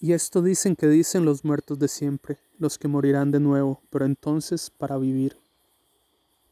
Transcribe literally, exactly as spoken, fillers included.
Y esto dicen que dicen los muertos de siempre, los que morirán de nuevo, pero entonces para vivir.